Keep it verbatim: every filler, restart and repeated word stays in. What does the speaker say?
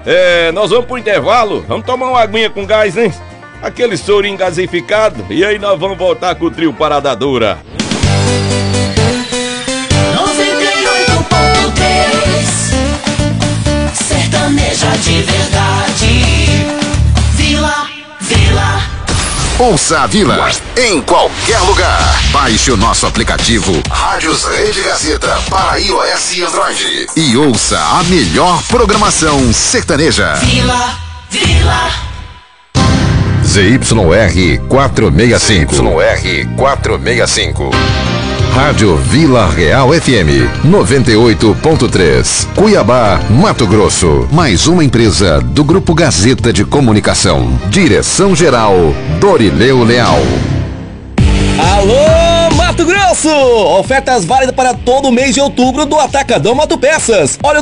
É, nós vamos pro intervalo, vamos tomar uma aguinha com gás, hein? Aquele sorinho gasificado, e aí nós vamos voltar com o trio Parada Dura. noventa e oito ponto três Sertaneja de verdade. Vila, Vila. Ouça a Vila em qualquer lugar. Baixe o nosso aplicativo Rádios Rede Gazeta para iOS e Android e ouça a melhor programação sertaneja. Vila, Vila. Z Y R quatrocentos e sessenta e cinco. Z Y R quatrocentos e sessenta e cinco. Rádio Vila Real F M noventa e oito ponto três. Cuiabá, Mato Grosso. Mais uma empresa do Grupo Gazeta de Comunicação. Direção-geral Dorileu Leal. Alô, Mato Grosso! Ofertas válidas para todo o mês de outubro do Atacadão Mato Peças. Olha